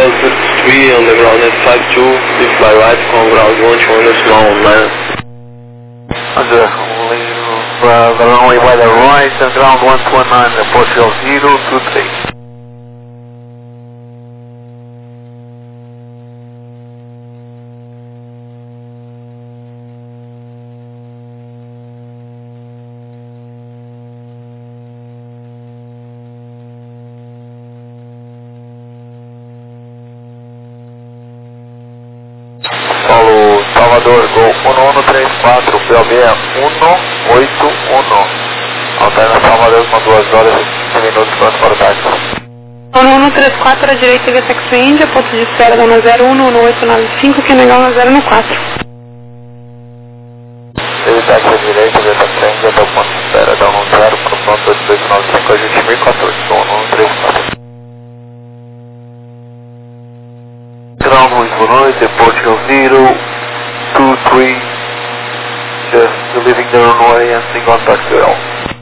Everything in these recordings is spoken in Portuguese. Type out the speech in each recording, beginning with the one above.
Browse 3 on the ground at 52, if by right from ground 1 showing a small 9. Under the runway by the right and ground 129, report your 023. Paulo Salvador, Gol 1134, POB é 181. Alterna Salvador com 2 horas e 15 minutos para o táxi. 1134 à direita via Taxi Índia, ponto de espera da 011895, que negar 1014. Ele táxi à direita via Taxi Índia até o ponto de espera da 10 para o ponto 8295, ajuste 1014, 1134. Ground, muito boa noite, Portugal 023, just leaving the runway and seeing contact girl.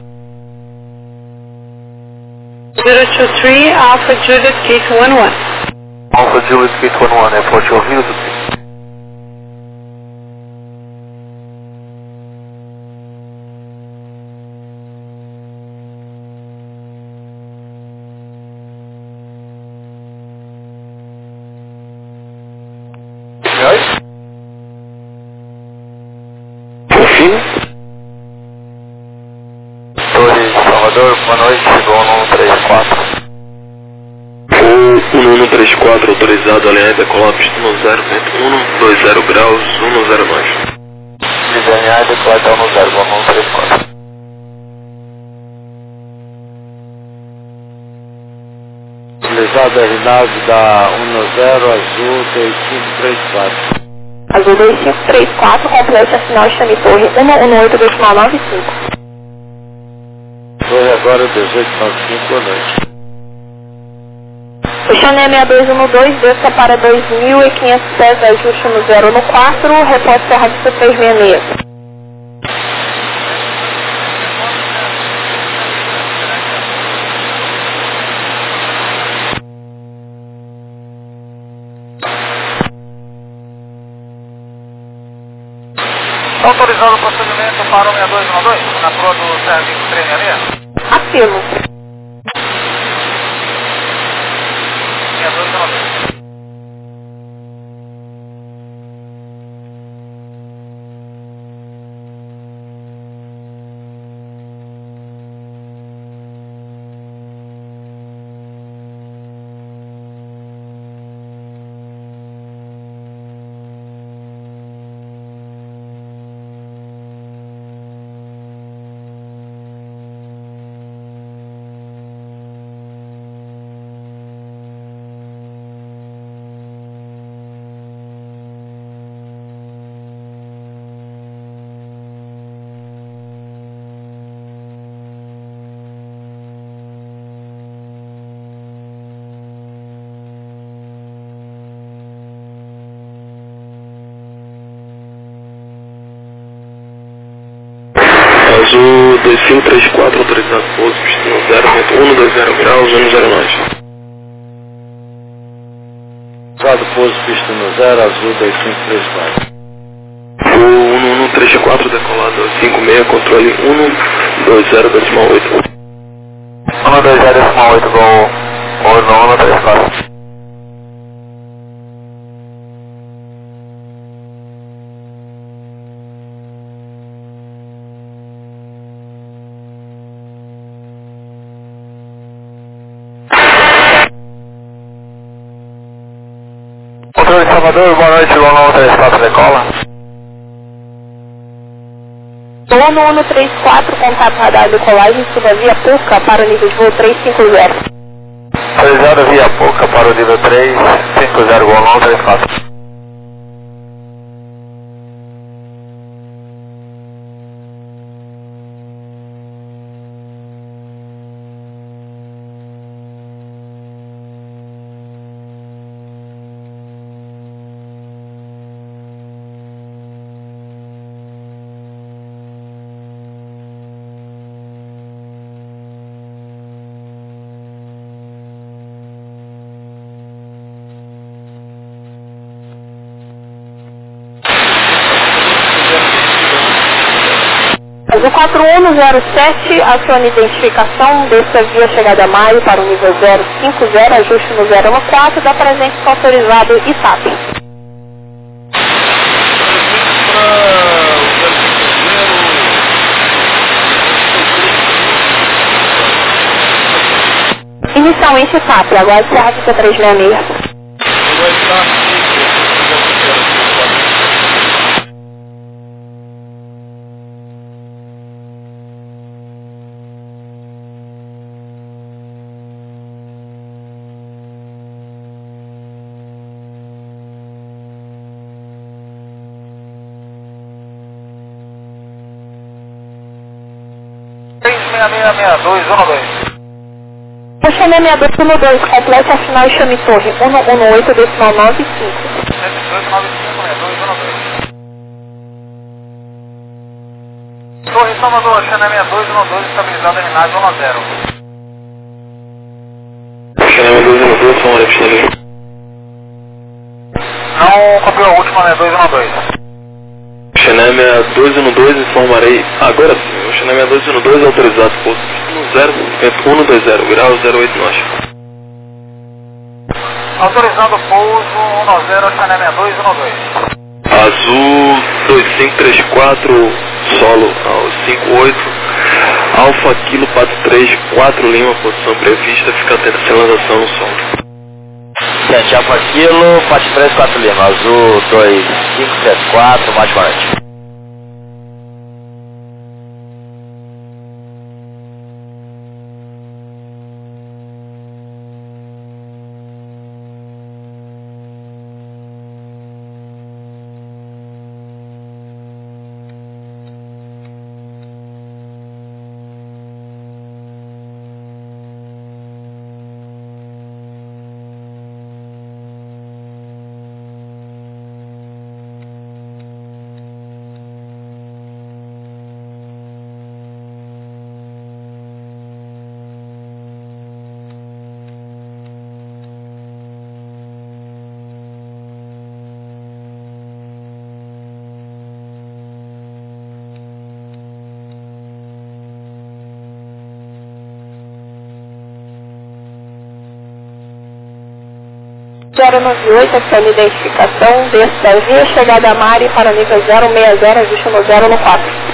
023 Alpha Juliet Gate 11. Alpha Juliet Gate 11, é Portugal 023. Torre Salvador, boa noite, Gol 134. O 1134 autorizado a linha decolar pista no 0.120 graus 109. Desenhar e declarar no 0, Gol 134. Utilizado R9 da 10 Azul 2534. Azul 2534, complete a sinal chame torre 118.95. Torre agora 1895, boa noite. O Chané 6212, desça para 2.500 pés, ajuste no 0 no 4, reporte Serra Vista 366. Autorizado o procedimento para o 6212, na proa do Serra Vista 366. Apelo. 6212. Azul 2534 autorizado pouso pista no 0.120 graus 109. Usado pouso pista no 0, Azul 2534. O 1134 decolado 56, controle 120.8. 120.8, Gol 1134. Controle de Salvador, boa noite, Gol 934, decola. Sono 134, contato radar decolagem, suba via Puca para o nível de voo 350. Autorizado via Puca para o nível 350, Gol 934. Azul 4107, acione identificação, desça via chegada a Maio para o nível 050, ajuste no 014, da presente autorizado ITAP. Inicialmente TAP, agora Serra Vista 366. Chame 6212, complete a final e chame torre 118 decimal 95. 11895, Torre Salvador, chame 6212, estabilizada em rádio 10. Chame 212, São Maria, pista livre. Não copiou a última, né? 212. Xené 6212, informarei agora sim. O Xené 6212 autorizado, posto no 0, vento 120 graus, 08 norte. Autorizando pouso 10, Xené 6212. Azul 2534, solo ao 58, Alfa Kilo Pato 3, 4 Lima, posição prevista, fica atento à sinalização no solo. 7 Alfa Kilo, Pato 3, 4 Lima, Azul 2574, mais forte. Zero 98, acione identificação, desça via chegada a Mari para nível 060, ajuste no 014.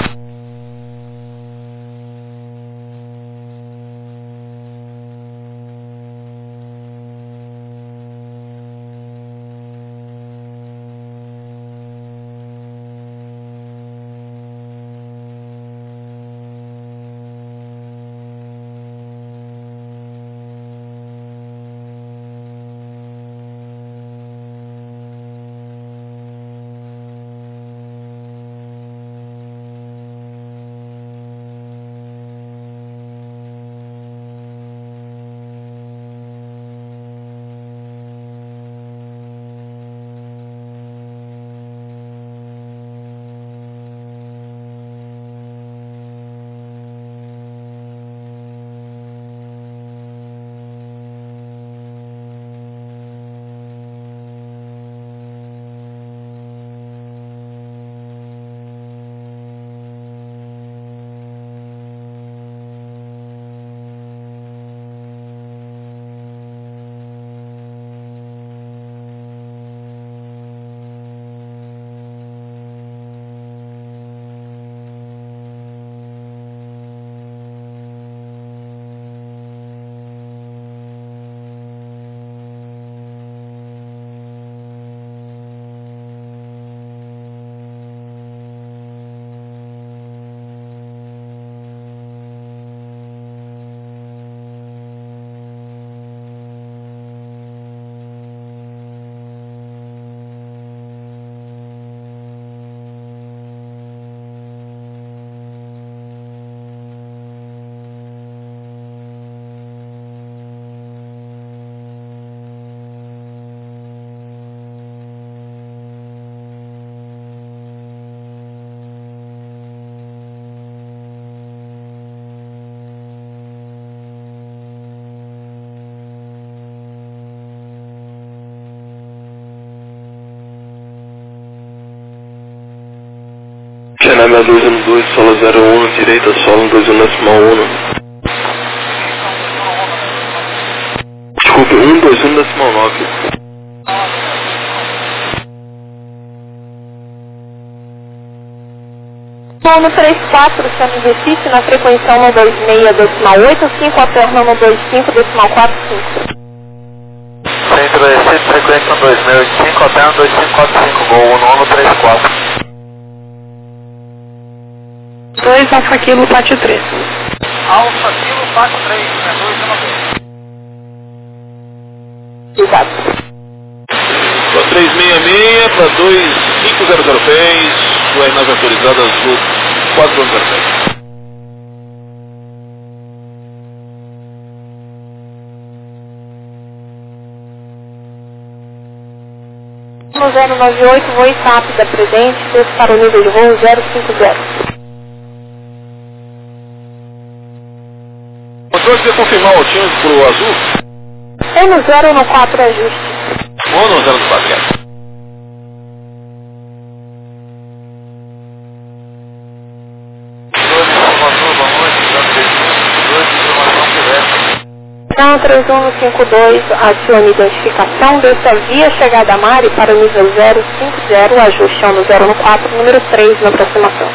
Leme 212, solo 01, direita, solo 21,1. Desculpe, 121,9. No 34, chama de Recife, na frequência 126,8, 5 alterna 125,45. Centro Recife, frequência 12685, alterna 2545, gol 1134. 2 Alfa Kilo, pátio 3. Alfa Kilo, pátio 3, né? 212. Exato. Para 366, para 2500 pés, sua nave autorizada azul 410. No 098, voo TAP da presente, desce para o nível de voo 050. Controle, você confirmar o time para o azul? É no 014, ajuste. Ou no 094, é? Então, 3152, acione identificação, desça via chegada a Mari para o nível 050, ajuste no 014, número 3 na aproximação.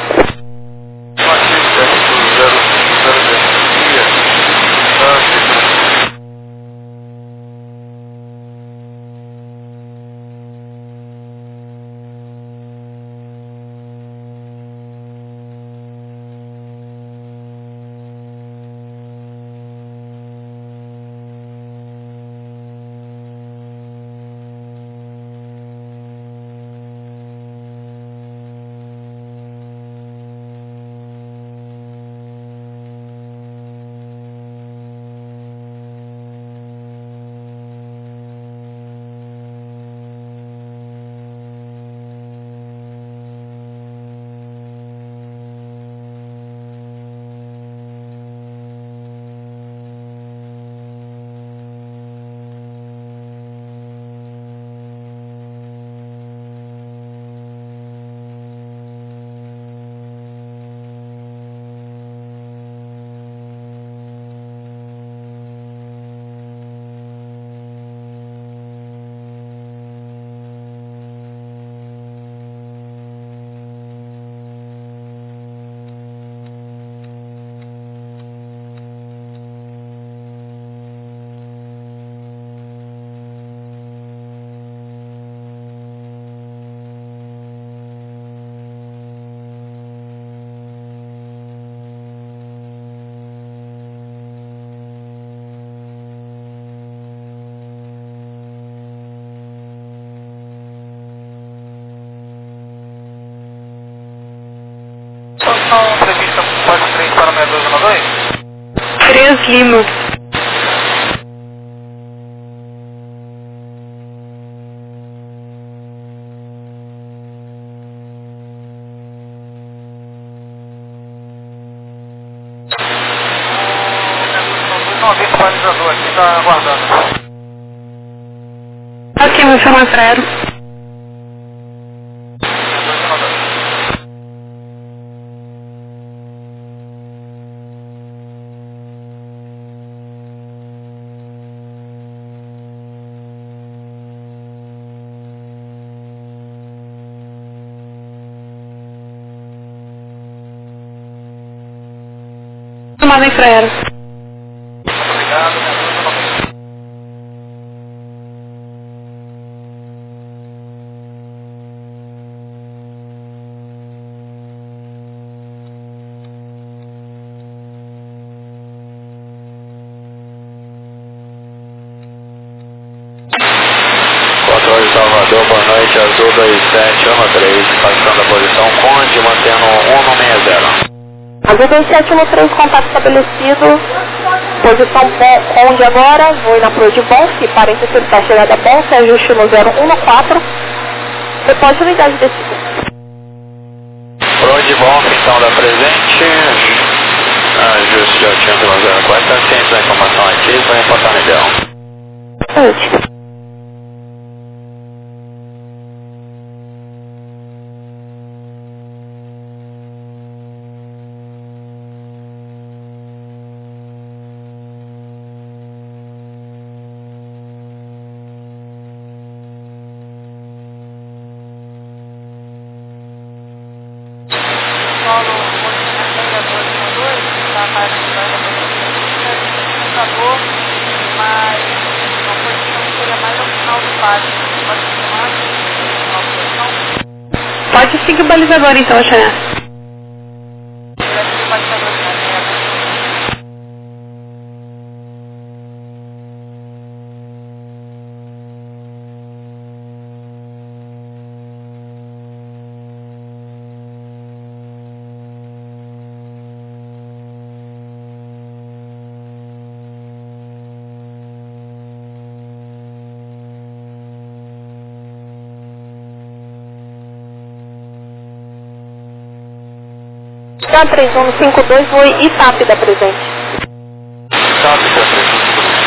Posição prevista pode 3 para 6212? 3 Lima. Não, o visualizador aqui está aguardando. Ok, meu chama Frero. Tomada em Frero. Obrigado, Controle Salvador, boa noite, azul 2713, passando a posição Conde, mantendo 160. Azul 2713, contato estabelecido, posição Conde agora, vou na Pro de Bonf, parênteses para chegada Bonf, ajuste no 014, depois de unidade descida. Pro de Bonf, então, da presente, ajuste de altimetro no 04, ciente da informação ativa, vai reportar no ideal. Último. Pode seguir o balizador então, Xané. Tá 3152, foi ITAP da presente. ITAP da presente.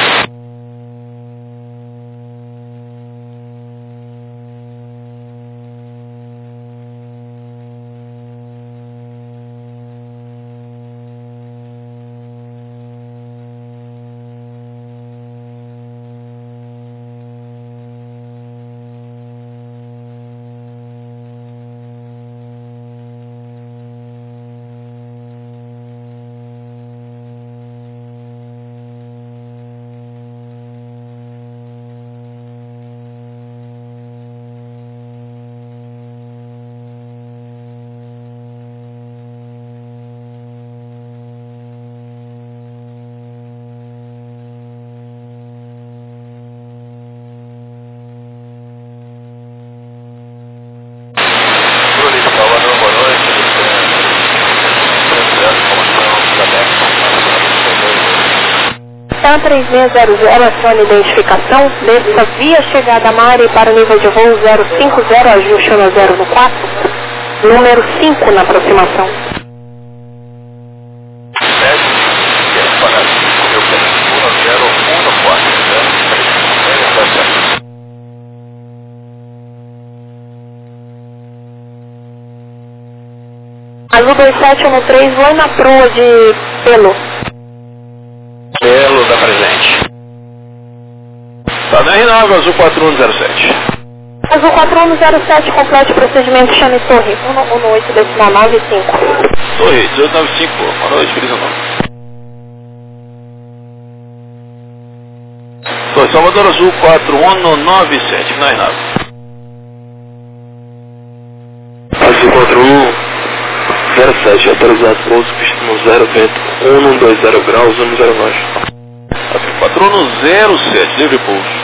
TAM 3600, acione identificação, desça via chegada Mari para o nível de voo 050, ajuste no 0 no 4, número 5 na aproximação. Azul 2713, vai na proa de Pelo. Pelo da presente. Tá na R9, Azul 4107. Azul 4107, complete procedimento, chame Torre, 118 decimal 95. Torre, 1895, boa noite, feliz ano novo. Torre, Salvador Azul 4197, na R9. Azul 4107, autorizado pouso, pista no 0, vento 120 graus, 109. Azul 4107, livre pouso.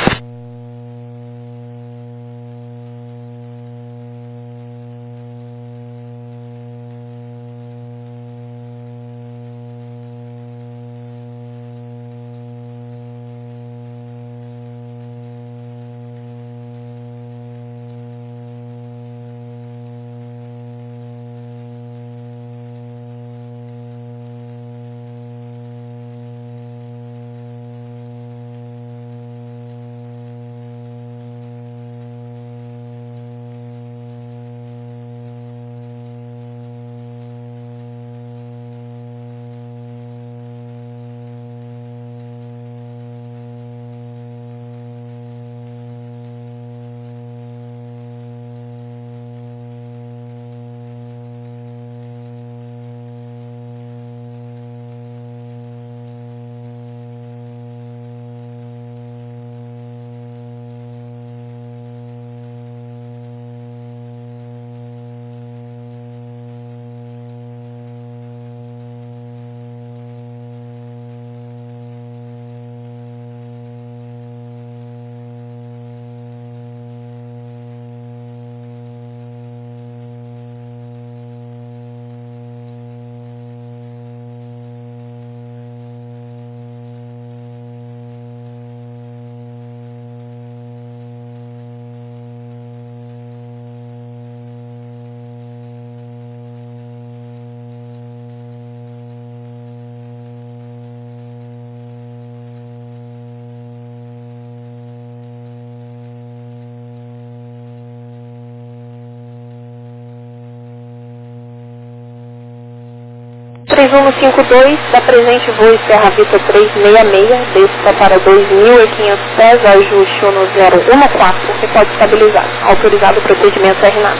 da presente voo Serra Vita 366, desça para 2.500 pés, ajuste no 014, você pode estabilizar. Autorizado o procedimento R9.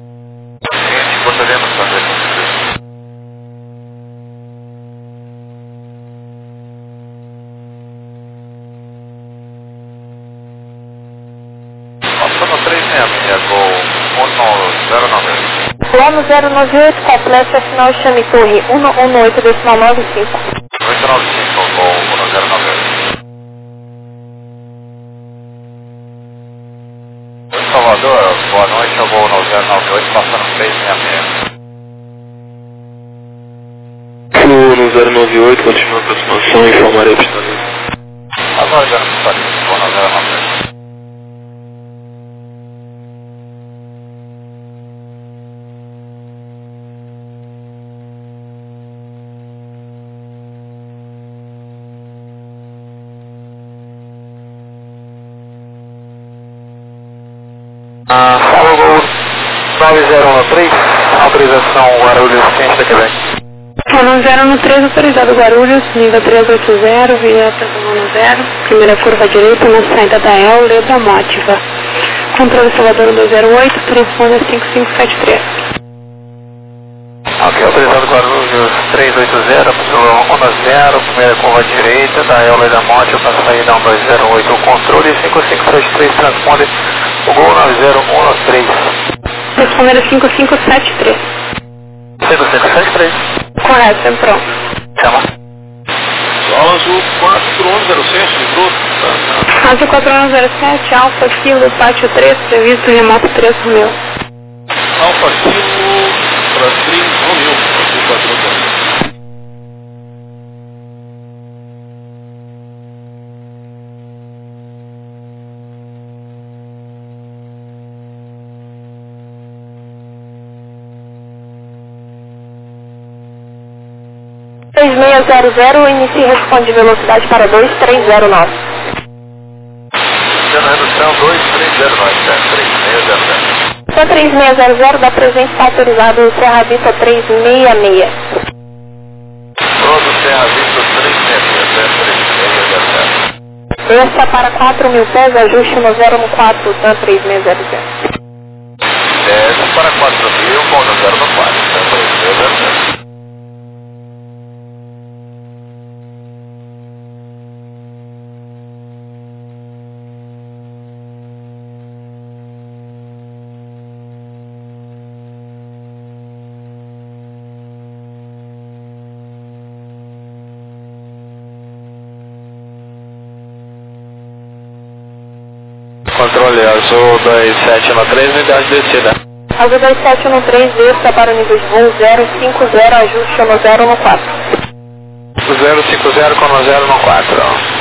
Procedemos fazer. Plano 098, complexo final chame torre 118 decimal 95. 895, voo 1098. Salvador, boa noite, eu vou 098, passando 366. No 098, continua a aproximação e informarei a pista. Aguardando a pista livre, vou 098. Salvador 9013, autorização Guarulhos, ciente da Quebec. Plano 013, autorizado Guarulhos, nível 380, via Plano 0, primeira curva direita na saída da El, letra Mótiva. Controle Salvador 208, telefone 5573. Ok, autorizado Guarulhos 380, onda 0, primeira curva direita da El, letra Mótiva, para saída 1208, controle 5573, transponde o Gol 9013. Responder 5573. 5573. Correto, sempre pronto. Chama. Só azul 4107, livrou. Azul 4107, Alfa Kilo, pátio 3, previsto remoto 3 Romeu. Alfa Kilo para 3 Romeu, azul 4107. Inicie e responde velocidade para 2309. Redução 2309, 3600. Só 3600 da presente está autorizado Serra Vista 366. Pronto, Serra Vista 366, 3600. Esta para 4.000 pés, ajuste no 014, TAM 3600. Desce para 4.000, com 014, TAM 3600. Controle azul 2713, unidade de descida. Azul 2713, desça para o nível de voo 050, ajuste no 014. 050 com 014.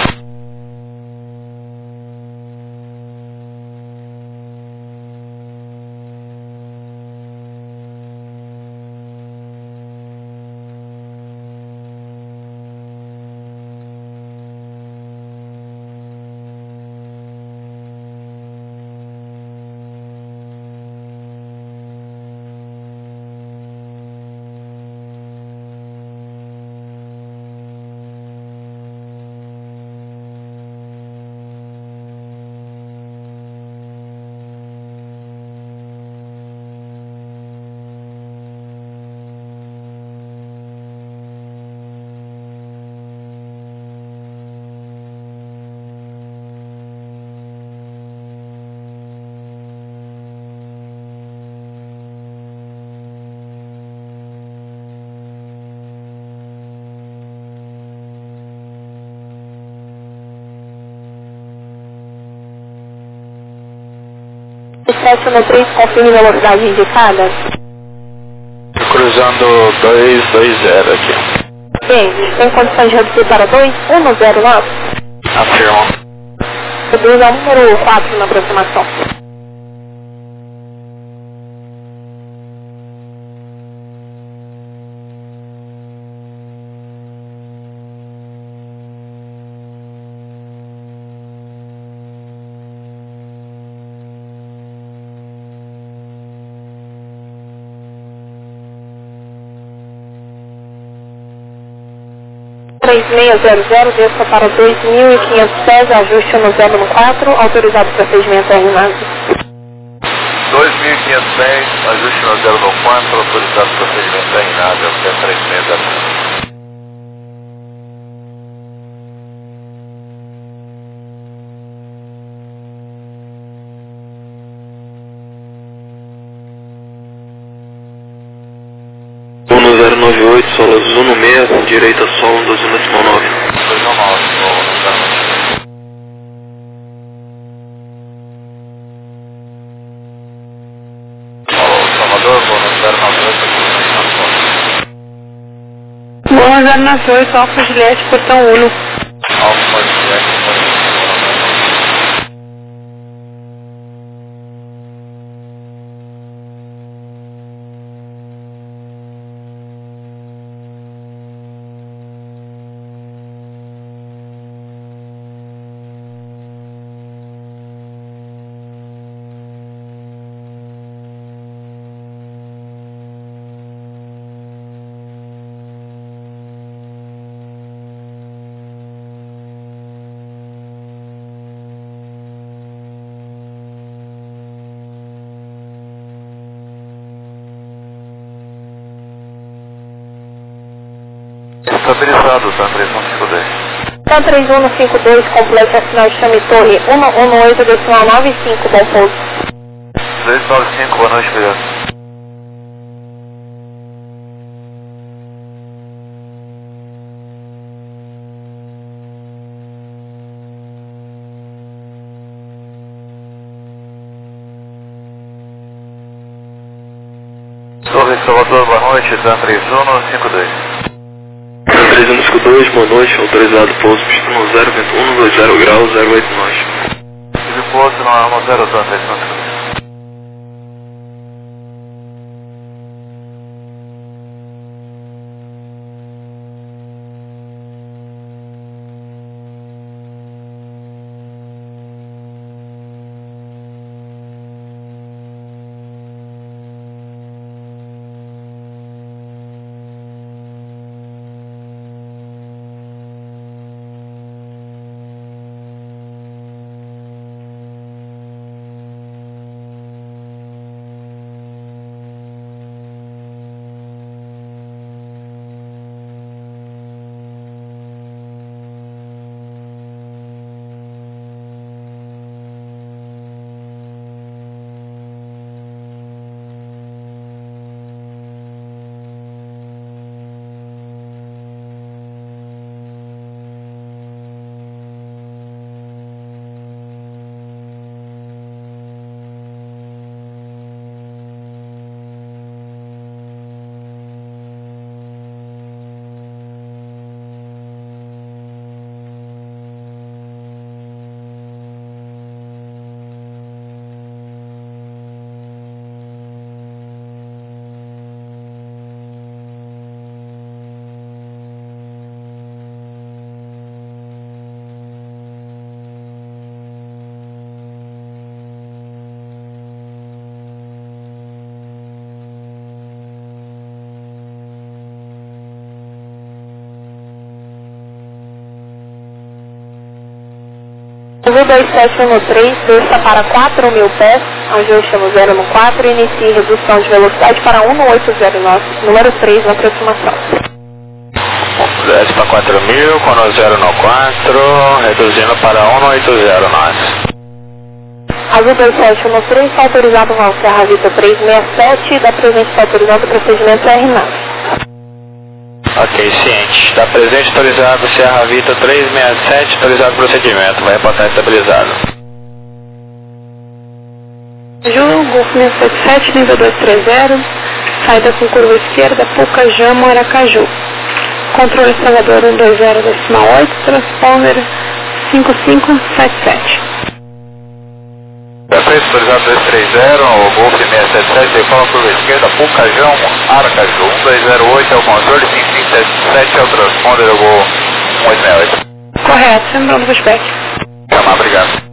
O 713, confirme a velocidade indicada. Cruzando 220 aqui. Gente, tem condições de reduzir para 2109? Afirmo. Reduz ao número 4 na aproximação. desça para 2.500 pés, ajuste no 014, autorizado procedimento RNAV. 2.500 pés, ajuste no 014, autorizado procedimento RNAV, até 3600. 98, solo azul no meio, direita solo 219. 219, Salvador, vou no 098, Boa 098, Alfa Juliette, portão 1. Alfa Juliette, estabilizado, tá? 3152. Tá 3152, complete a sinal de chame torre 118,95, bom pouso. 295, boa noite, obrigado. Torre Salvador, boa noite, tá 3152. 3152, boa noite, autorizado pouso, pista no 0, vento 120 graus, 08 nós. Tive pouso no 10, tá 3152. Azul 2713, desça para 4.000 pés, ajuste no 014 e inicie redução de velocidade para 1809, número 3 na aproximação. Desce para 4.000, com no 014, reduzindo para 180 nós. Azul 2713, está autorizado voo Serra Vita 367, da presente está autorizado o procedimento RNAV. Ok, ciente. Está presente, autorizado, Serra Vita 367, autorizado o procedimento. Vai reportar estabilizado. Ju, Golfo 677, nível 230, saída com curva esquerda, Pucajama, Aracaju. Controle Salvador 120,8, transponder 5577. Perfeito, autorizado 230, o Golf 677, você fala curva esquerda, Pucajão, Aracaju, 1208 é o controle, 5577 é o transponder, eu vou 168. Correto, lembrando do spec. Chamar, obrigado.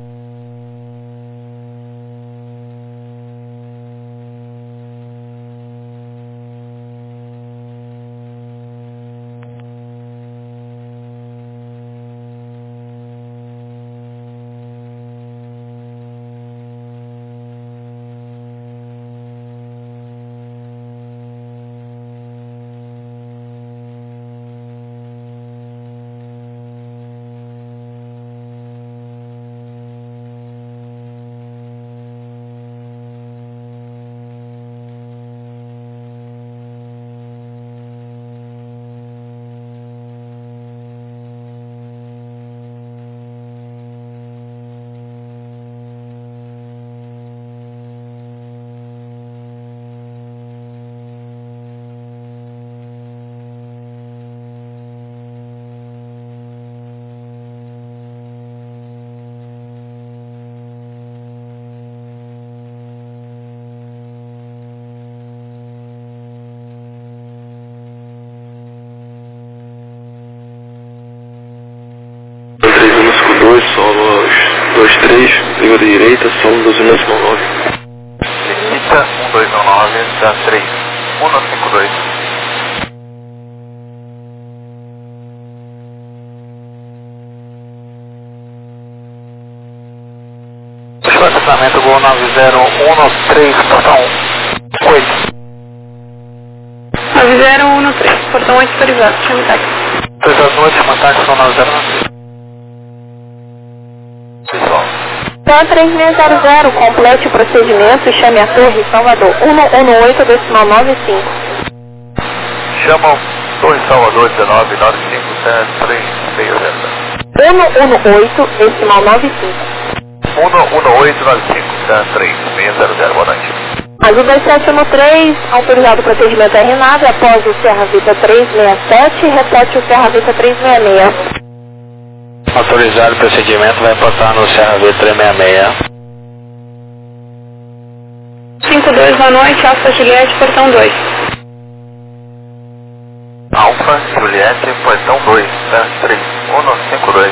2 solo aos 23, liga de direita, solo 12,9. Limita 1219, da 3, 152. Estacionamento Gol 9013, portão 8. 9013, portão 8 autorizado, chame táxi. 2 das noites, contato são 9013. Pessoal. Então 3600, complete o procedimento e chame a Torre Salvador 118 decimal 95. Chamam Torre Salvador 19957360. 118 decimal 95. 118957360. Boa noite. Azul 2713, autorizado o procedimento R9 após o Serra Vita 367, repete o Serra Vita 366. Autorizado o procedimento, vai passar no Serra V366. 52, boa noite, Alfa Juliette, portão 2. Alfa Juliette, portão 2, da 3152.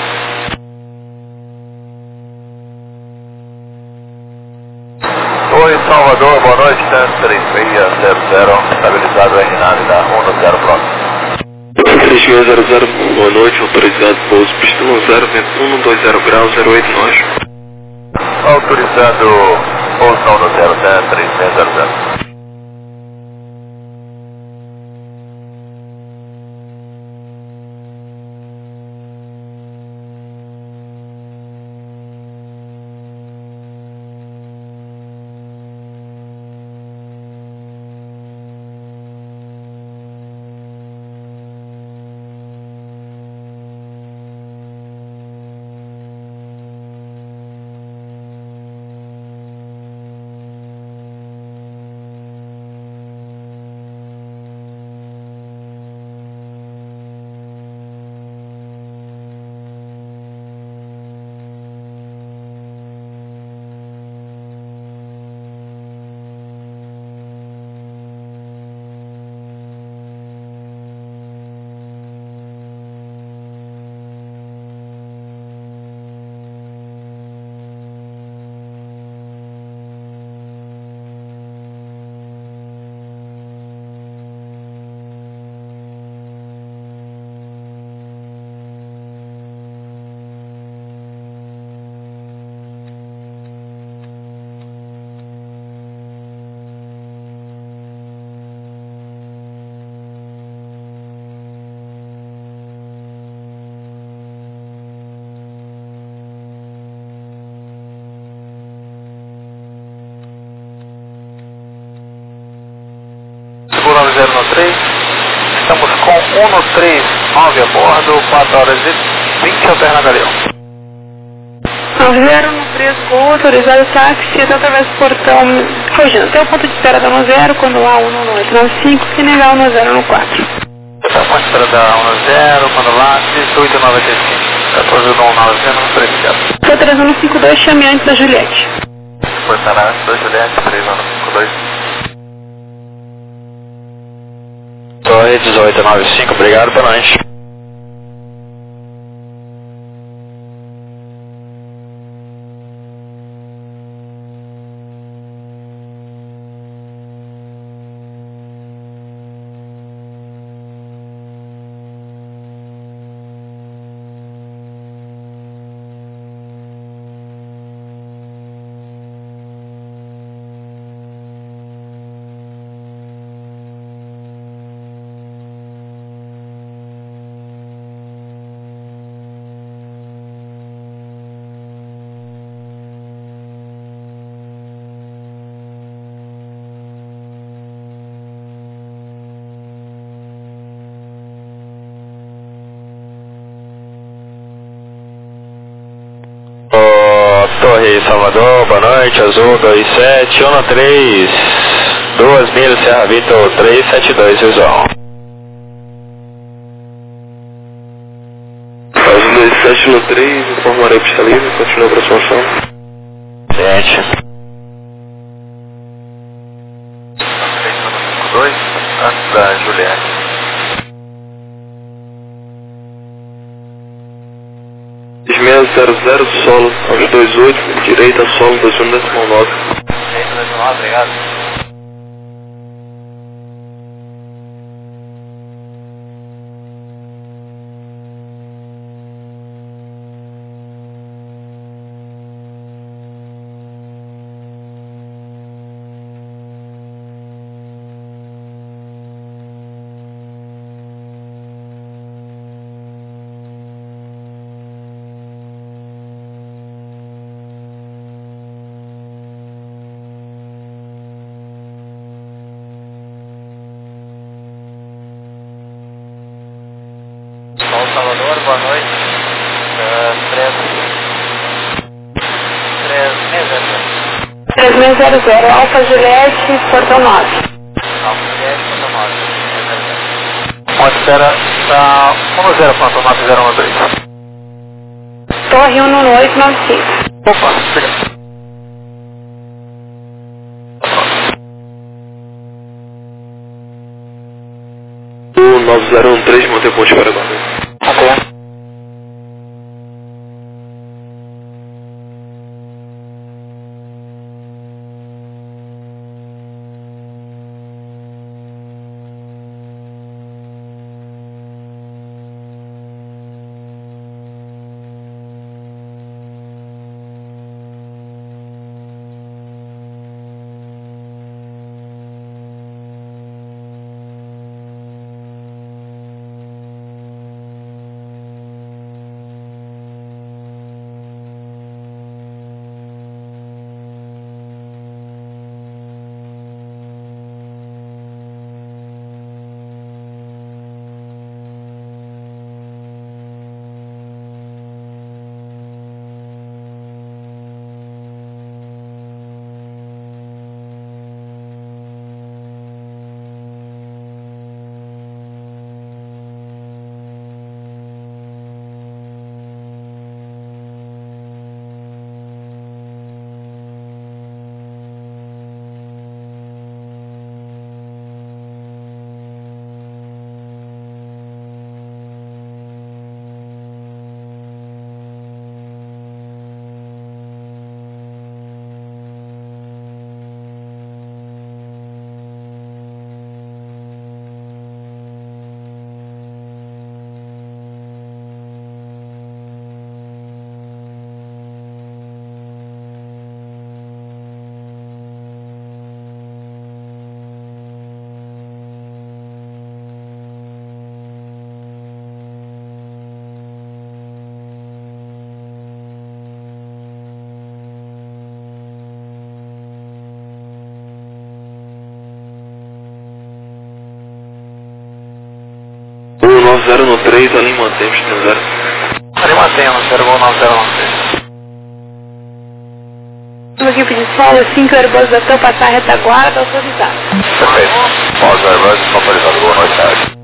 Oi, Salvador, boa noite, da 3600, estabilizado R9 da 10 próximo. 3600, boa noite, autorizado pouso pista 10, vento 120 graus, 08 nós. Autorizado pouso no 0, da 3600. Seguro 9013, estamos com 139 a bordo, 4 horas e 20 alterna Galeão. 9013, Gol, autorizado táxi, através do portão, corrigindo, até o ponto de espera da 10, quando há 11895, que negar o 1014. Está com a espera da 10, quando lá, 1895, 1490, 37. Foi 3152, chame antes da Juliette. Portará antes da Juliette, 3152. Torre 1895, obrigado, boa noite. Torre Salvador, boa noite, Azul 2713, 2 milhas, Serra Vitor 372, visual. Azul 2713, informarei pista livre, continua a aproximação. Gente. 3152, antes da Juliette. 3600 solo aos 28, direita solo 21,9. Direita 19, obrigado. Sol Salvador, boa noite. 3600, Alfa Juliette, Portão 9. Alfa Juliette, Portão 9. Atmosfera está 10, Portão 9013. Torre 11895. Opa, obrigado. O 9013, mantém ponte para agora. Ok. O 9013, ali mantemos no 0. Ali mantemos, 9013. Equipe de solo 5 Airbus da TAM passar a retaguarda autorizada. Perfeito. Pausa Airbus, autorizado. Boa noite, tarde.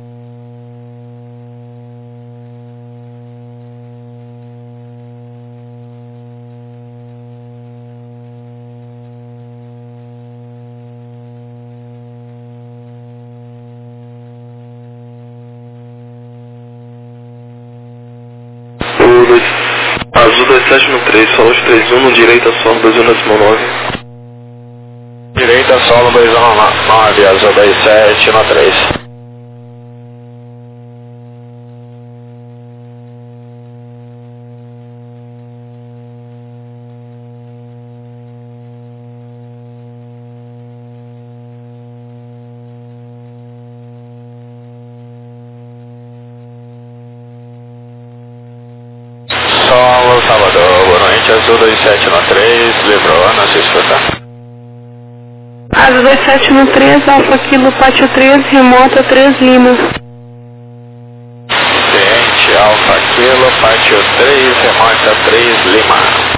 Azul 2713, solo 31, direita solo 21,9. Direita solo 219, azul 2713. Solo Salvador, boa noite, azul 2713, livrou, não se escuta. Azul 2713, Alfa Kilo Pátio 3, remota 3 Lima. Ciente, Alfa Kilo, Pátio 3, remota 3, Lima.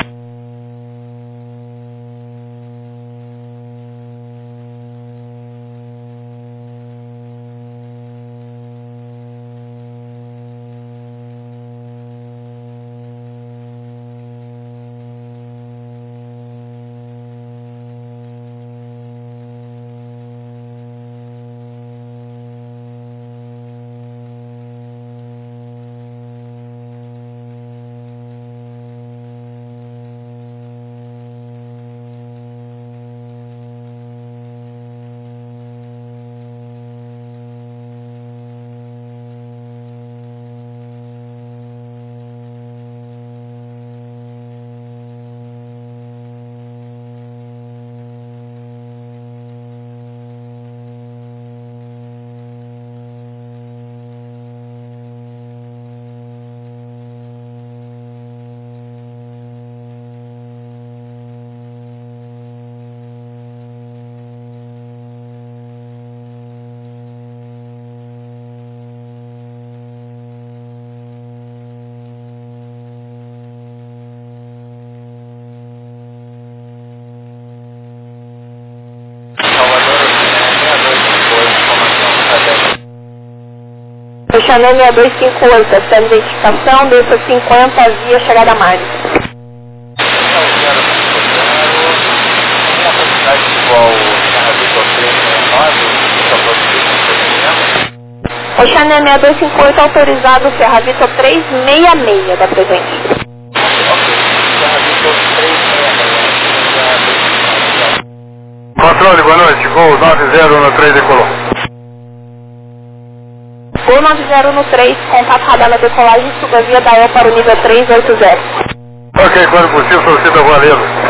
Chanel 6258, essa é a identificação, desça 50 via chegada a Mares. O Chanel 6258 autorizado Serra Vitor 366 da presente. Controle, boa noite. Gol 9013 decolou. Gol 9013, contato radar na decolagem, suba via da El para o nível 380. Ok, quando possível, solicita valendo.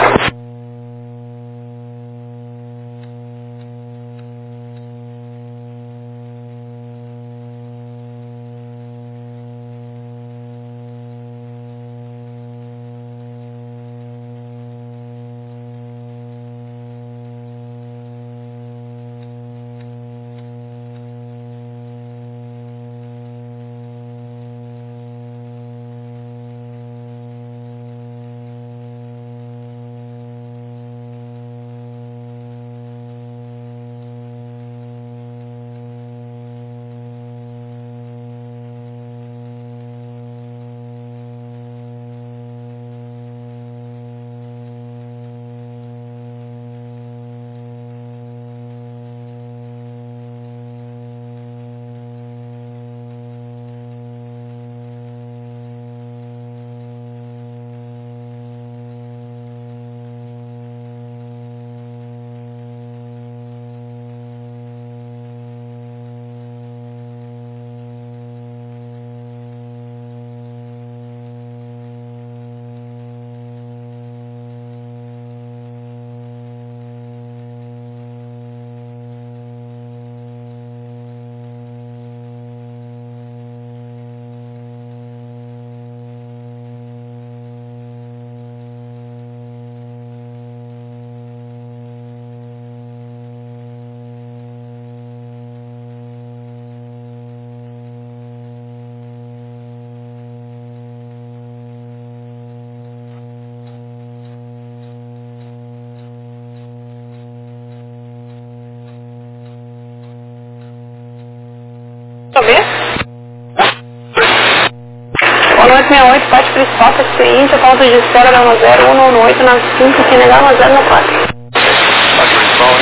O 968, parte principal, tá seguinte, a ponto de espera da 10118 na 5, Senegal 1094. Parte principal,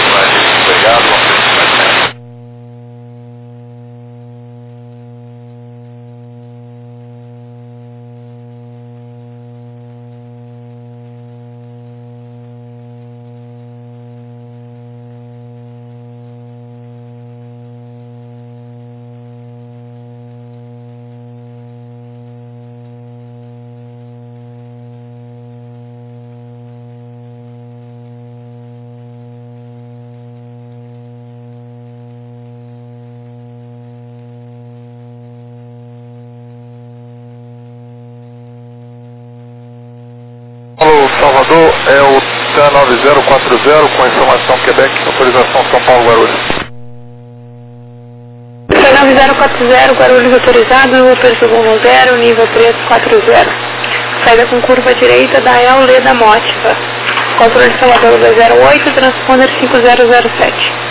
obrigado. Alô, Salvador, é o T9040 com informação Quebec, autorização São Paulo, Guarulhos. T9040, Guarulhos autorizado, Persegundo 0, nível 340. Saída com curva direita da El Leda Mótiva. Controle Salvador 208, transponder 5007.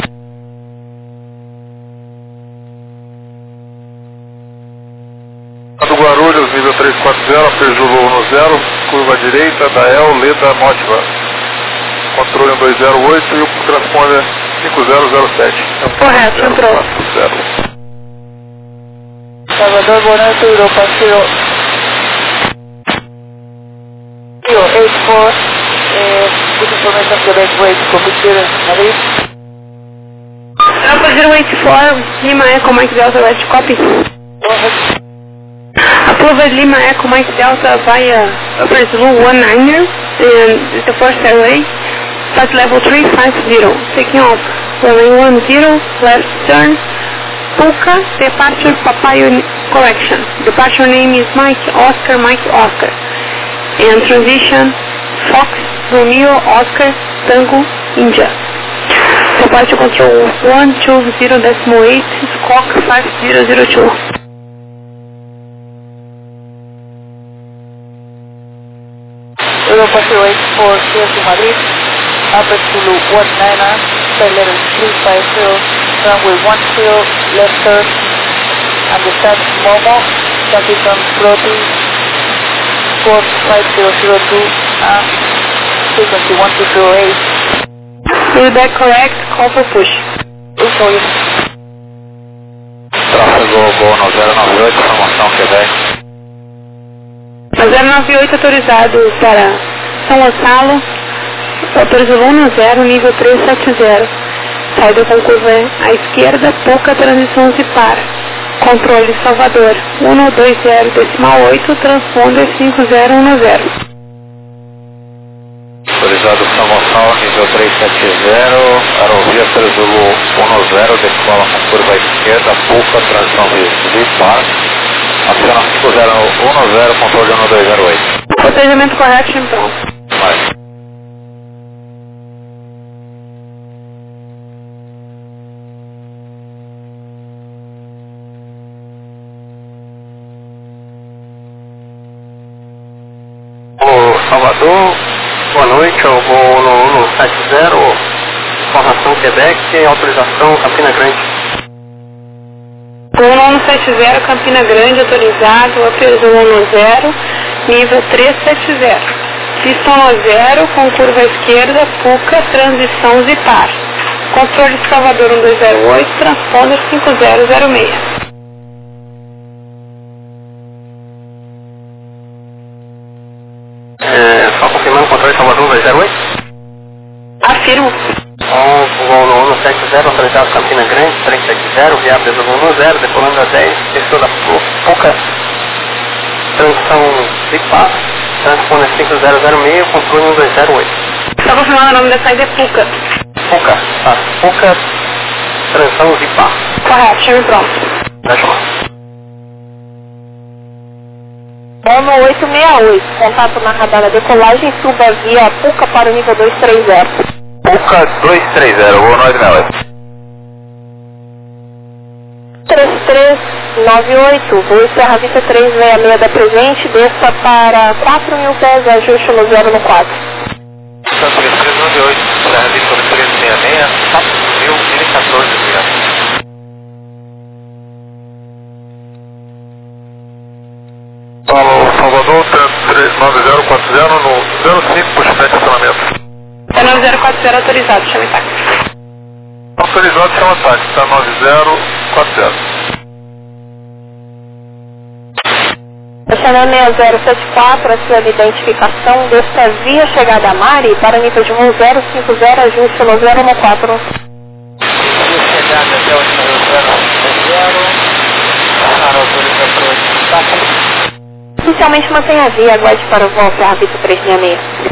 Do Guarulhos, nível 340, Peugeot no 0, curva direita da El Leda Mótiva. Controle 208 e o transponder 5007. Correto, entrou. Salvador, Bonito, Europa, Kilo 84, with information Quebec, wait, computer, Madrid. Europa 084, Lima Echo Mike Delta West copy. Approval Lima Echo Mike Delta via First Blue 19er and the first airway. Flight level 350, taking off runway 10, left turn, Puka, departure Papaya correction. Departure name is Mike Oscar, and transition Fox, Romeo, Oscar, Tango, India. Departure control 120.8, Squawk 5002. Europa 084, clear to Madrid. Apex Zulu 19er, flight level 350, runway 10, left turn, Understand, Momo, Captain Floating 45002, frequency 1208. Is that correct? Call for push. Isso aí. Tráfego Gol no 098, formação Quebec. A 098 autorizado para São Gonçalo, autorizou 10, nível 370. Saída com curva à esquerda, pouca transição de par. Controle Salvador, 120,8, transponder 5010. Autorizado São Gonçalo, nível 370, aerovia Zulu 10, decola com curva à esquerda, pouca transição de par. Aciona 5010, controle 1208. Procedimento correto, pronto. Mais. Salvador, boa noite, eu vou no 70, formação Quebec, autorização Campina Grande. Voo 170, Campina Grande, autorizado, autorizou 10, nível 370. Pista 10, com curva à esquerda, pouca transição de par. Controle Salvador 1208, transponder 5006. Só confirmando o controle Salvador 208. Afirmo. Voo no 170, autorizado Campina Grande, 370, viável Zulu 10, decolando a 10, pessoa da pouca transição de par, transponder 5006, controle 1208. Só confirmando o nome da saída é Puca. Pouca, tá, pouca transição de par. Correto, chame pronto. Deixa eu lá. Mono 868, contato na radar da decolagem, suba via Puca para o nível 230. Puca 230, voo 998. 3398, voo Serra Vista 366 da presente, desça para 4.000 pés, ajuste no 0 no 4. São 3398, Serra Vista 366, 4.014 dias. Alô, Salvador, 9040 no 05, puxa 7 estacionamento. É 9040 autorizado, chame táxi. Autorizado, chama táxi, tá 9040. Estacionamento 6074, a sua identificação, desça via chegada a Mari para nível de voo 050, ajuste no 0 no 4. Chegada até o 008, Inicialmente mantenha a via, aguarde para o voo Serra Vista 366.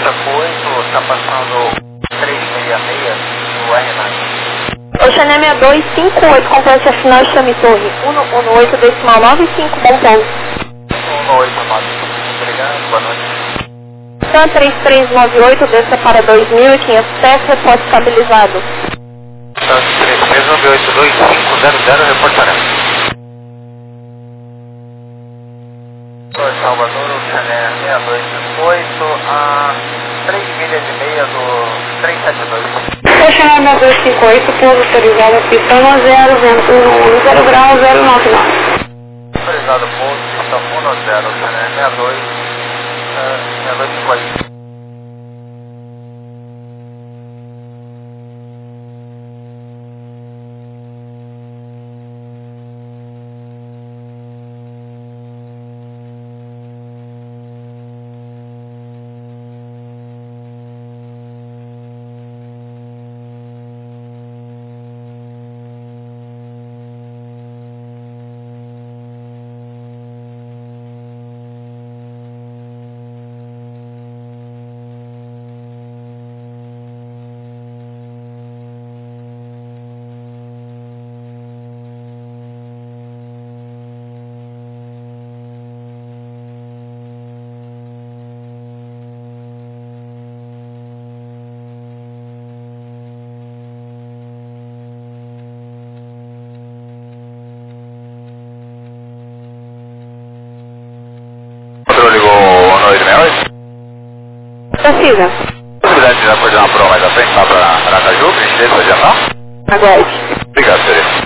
8, está passando 366 no R9. Oceania 6258, complete a final de Chame Torre, 118 decimal 95, bom pouso. 189, obrigado, boa noite. Sam 3398, desça para 2.500 pés, reporte estabilizado. Sam 3398, 2500, reportaremos. Salvador, Oceania 6258, a 3 milhas e meia do 372. Oceania 6258, pouso autorizado, pista 10, vento 10 graus, 099. Autorizado pouso, pista 10, Oceania 6258. Ligou 198? Precisa. Possibilidade de fazer uma prova mais à frente, lá para Aracaju, gentileza, fazer não? Aguarde. Obrigado, senhor.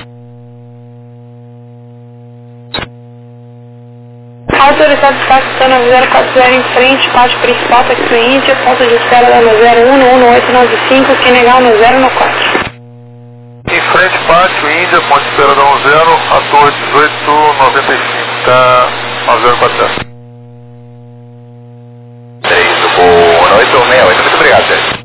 Autorizado está na 040 em frente, parte principal, taxi Índia, ponto de espera da 011895, que negar no 0 no 4. Em frente, pátio, Índia, ponte de espera da 10, a torre 1895, tá 9040. 868, muito obrigado, senhor.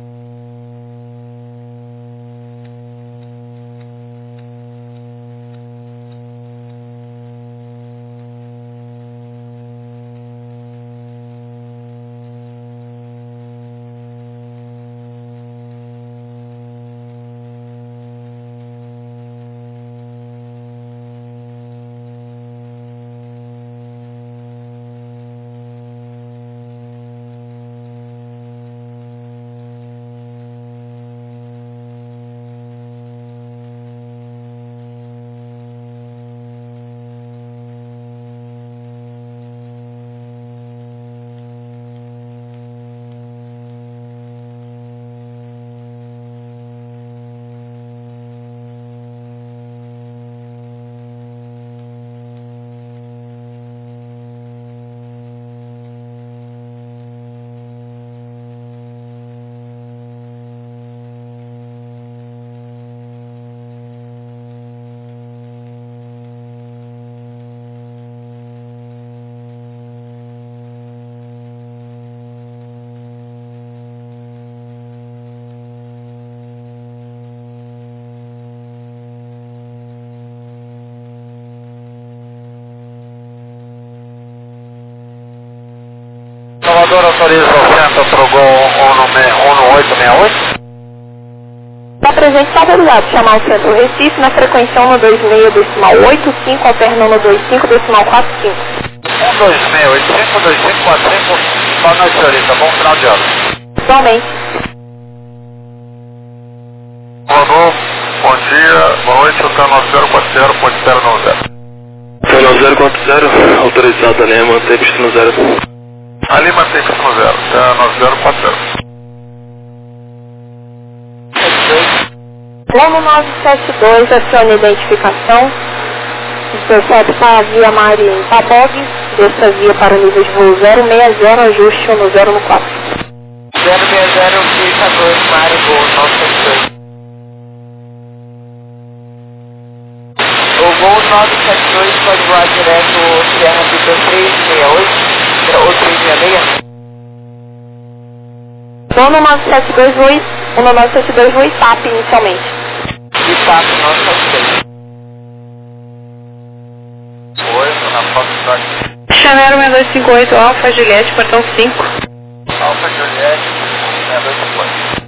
Salvador autoriza o centro para o Gol 1868. Está presente, está autorizado. Chamar o centro Recife na frequência 126 decimal 85, alternando 25 decimal 45. 12685, 2545, boa noite, senhorita, bom final de ano. Igualmente. Alô, bom dia, boa noite, hotel 9040, ponte de espera da 10. Hotel 9040, autorizado ali, mantém pista no 0. Ali mantém pista no 0, tá 9040. 1972, acione identificação. Intercepta a via Mari em Tabog, desça via para o nível de voo 060, ajuste no 0 no 4. 060, fica 2, Mari, Gol 972. O Gol 972 pode voar direto Sierra Vitor 368, ou 366. Dono 972 voe, o 972 voe TAP inicialmente. ITAP 972. Oi, estou na foto do Chanero 6258, Alfa, Juliette, portão 5. Alfa Juliette, 624.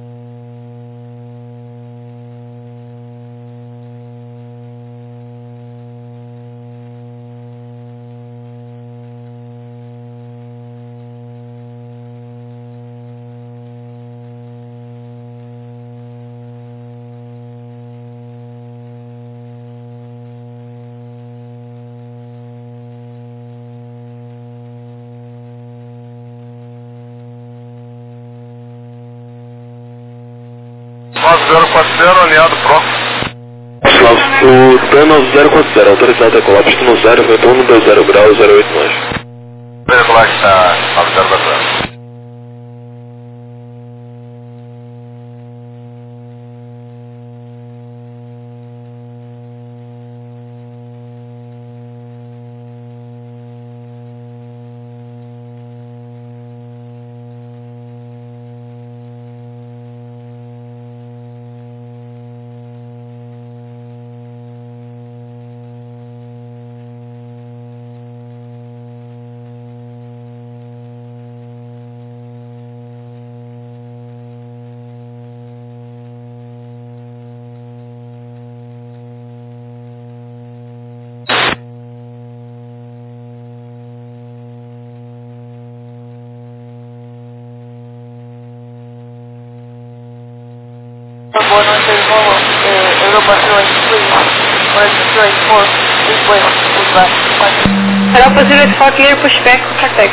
Alinhado, pronto. O T9040, autorizado a decolar, pista no 0, retorno 20 graus, 08 nós. Decolar está 9040. Boa noite, Europacific 3, 124, request, goodbye. Europacific 4, clear pushback, contact.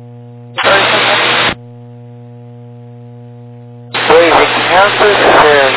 Sorry, 500,